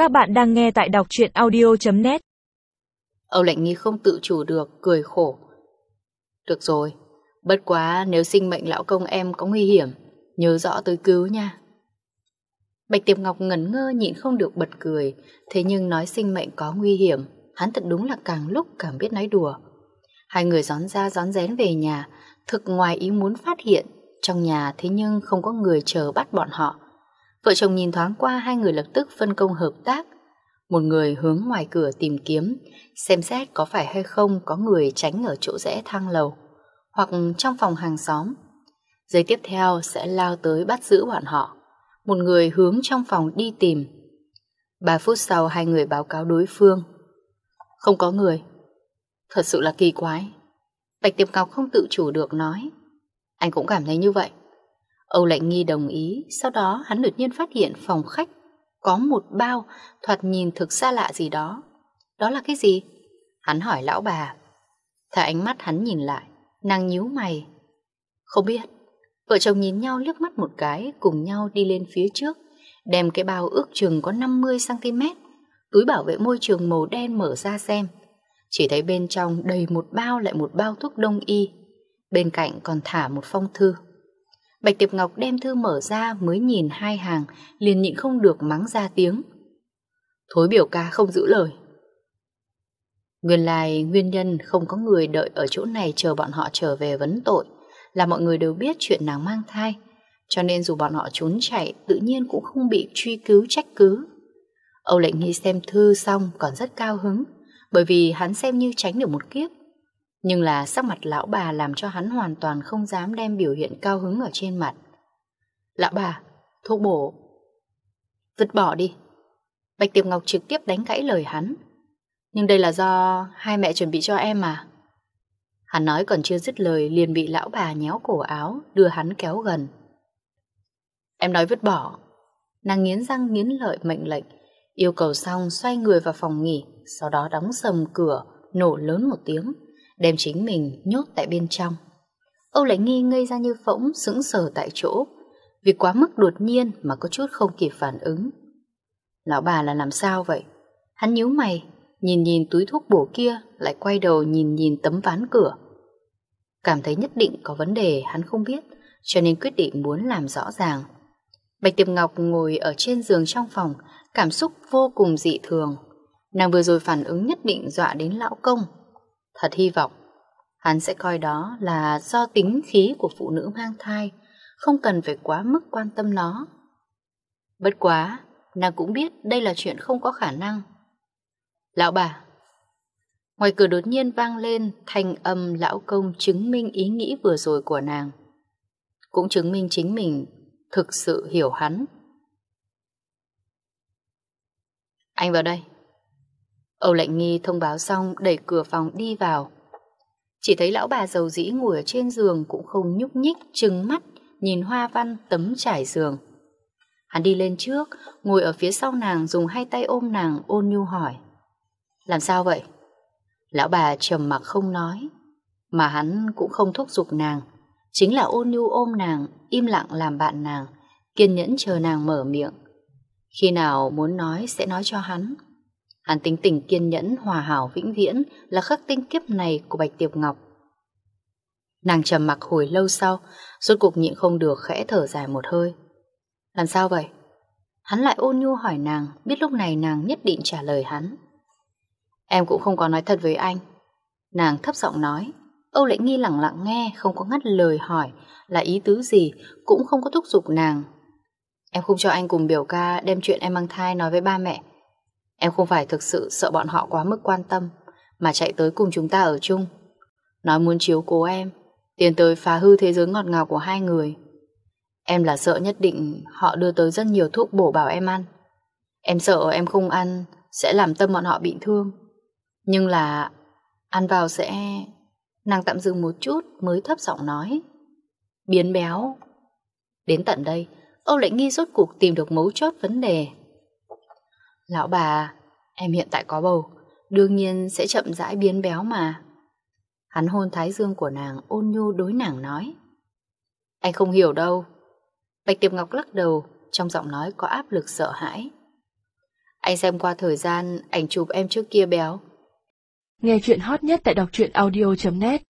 Các bạn đang nghe tại đọc truyện audio.net. Âu Lệnh Nghi không tự chủ được, cười khổ. Được rồi, bất quá nếu sinh mệnh lão công em có nguy hiểm, nhớ rõ tới cứu nha. Bạch Tiệp Ngọc ngẩn ngơ nhịn không được bật cười, thế nhưng nói sinh mệnh có nguy hiểm, hắn thật đúng là càng lúc càng biết nói đùa. Hai người rón ra rón rén về nhà, thực ngoài ý muốn phát hiện, trong nhà thế nhưng không có người chờ bắt bọn họ. Vợ chồng nhìn thoáng qua, hai người lập tức phân công hợp tác. Một người hướng ngoài cửa tìm kiếm, xem xét có phải hay không có người tránh ở chỗ rẽ thang lầu, hoặc trong phòng hàng xóm. Giây tiếp theo sẽ lao tới bắt giữ bọn họ. Một người hướng trong phòng đi tìm. 3 phút sau hai người báo cáo đối phương. Không có người. Thật sự là kỳ quái. Bạch Tiệp Ngọc không tự chủ được nói. Anh cũng cảm thấy như vậy. Âu Lệnh Nghi đồng ý. Sau đó hắn đột nhiên phát hiện phòng khách có một bao thoạt nhìn thực xa lạ gì đó. Đó là cái gì? Hắn hỏi lão bà. Theo ánh mắt hắn nhìn lại, nàng nhíu mày. Không biết. Vợ chồng nhìn nhau liếc mắt một cái, cùng nhau đi lên phía trước, đem cái bao ước chừng có 50cm, túi bảo vệ môi trường màu đen mở ra xem. Chỉ thấy bên trong đầy một bao lại một bao thuốc đông y, bên cạnh còn thả một phong thư. Bạch Tiệp Ngọc đem thư mở ra mới nhìn 2 hàng, liền nhịn không được mắng ra tiếng. Thối biểu ca không giữ lời. Nguyên lai nguyên nhân không có người đợi ở chỗ này chờ bọn họ trở về vấn tội là mọi người đều biết chuyện nàng mang thai, cho nên dù bọn họ trốn chạy tự nhiên cũng không bị truy cứu trách cứ. Âu Lệnh Nghi xem thư xong còn rất cao hứng, bởi vì hắn xem như tránh được một kiếp. Nhưng là sắc mặt lão bà làm cho hắn hoàn toàn không dám đem biểu hiện cao hứng ở trên mặt. Lão bà, thuốc bổ. Vứt bỏ đi. Bạch Tiệp Ngọc trực tiếp đánh gãy lời hắn. Nhưng đây là do hai mẹ chuẩn bị cho em mà. Hắn nói còn chưa dứt lời liền bị lão bà nhéo cổ áo đưa hắn kéo gần. Em nói vứt bỏ. Nàng nghiến răng nghiến lợi mệnh lệnh, yêu cầu xong xoay người vào phòng nghỉ, sau đó đóng sầm cửa, nổ lớn một tiếng, đem chính mình nhốt tại bên trong. Âu Lệnh Nghi ngây ra như phỗng, sững sờ tại chỗ, vì quá mức đột nhiên mà có chút không kịp phản ứng. Lão bà là làm sao vậy? Hắn nhíu mày, nhìn nhìn túi thuốc bổ kia, lại quay đầu nhìn nhìn tấm ván cửa. Cảm thấy nhất định có vấn đề hắn không biết, cho nên quyết định muốn làm rõ ràng. Bạch Tiệp Ngọc ngồi ở trên giường trong phòng, cảm xúc vô cùng dị thường. Nàng vừa rồi phản ứng nhất định dọa đến lão công. Thật hy vọng hắn sẽ coi đó là do tính khí của phụ nữ mang thai, không cần phải quá mức quan tâm nó. Bất quá, nàng cũng biết đây là chuyện không có khả năng. Lão bà. Ngoài cửa đột nhiên vang lên thanh âm lão công chứng minh ý nghĩ vừa rồi của nàng. Cũng chứng minh chính mình thực sự hiểu hắn. Anh vào đây. Âu Lệnh Nghi thông báo xong đẩy cửa phòng đi vào. Chỉ thấy lão bà dầu dĩ ngồi ở trên giường cũng không nhúc nhích, trừng mắt nhìn hoa văn tấm trải giường. Hắn đi lên trước, ngồi ở phía sau nàng, dùng 2 tay ôm nàng, ôn nhu hỏi. Làm sao vậy? Lão bà trầm mặc không nói, mà hắn cũng không thúc giục nàng, chính là ôn nhu ôm nàng, im lặng làm bạn nàng, kiên nhẫn chờ nàng mở miệng. Khi nào muốn nói sẽ nói cho hắn. Hắn tính tình kiên nhẫn, hòa hảo vĩnh viễn là khắc tinh kiếp này của Bạch Tiệp Ngọc. Nàng trầm mặc hồi lâu sau, rốt cuộc nhịn không được khẽ thở dài một hơi. Làm sao vậy? Hắn lại ôn nhu hỏi nàng, biết lúc này nàng nhất định trả lời hắn. Em cũng không có nói thật với anh. Nàng thấp giọng nói. Âu Lệnh Nghi lặng lặng nghe, không có ngắt lời hỏi là ý tứ gì, cũng không có thúc giục nàng. Em không cho anh cùng biểu ca đem chuyện em mang thai nói với ba mẹ. Em không phải thực sự sợ bọn họ quá mức quan tâm, mà chạy tới cùng chúng ta ở chung. Nói muốn chiếu cố em, tiến tới phá hư thế giới ngọt ngào của hai người. Em là sợ nhất định họ đưa tới rất nhiều thuốc bổ bảo em ăn. Em sợ em không ăn sẽ làm tâm bọn họ bị thương. Nhưng là ăn vào sẽ... Nàng tạm dừng một chút mới thấp giọng nói. Biến béo. Đến tận đây, Âu Lệnh Nghi rốt cuộc tìm được mấu chốt vấn đề. Lão bà, em hiện tại có bầu, đương nhiên sẽ chậm rãi biến béo mà. Hắn hôn thái dương của nàng, ôn nhu đối nàng nói. Anh không hiểu đâu. Bạch Tiệp Ngọc lắc đầu, trong giọng nói có áp lực sợ hãi. Anh xem qua thời gian ảnh chụp em trước kia béo. Nghe chuyện hot nhất tại đọc truyện audio.net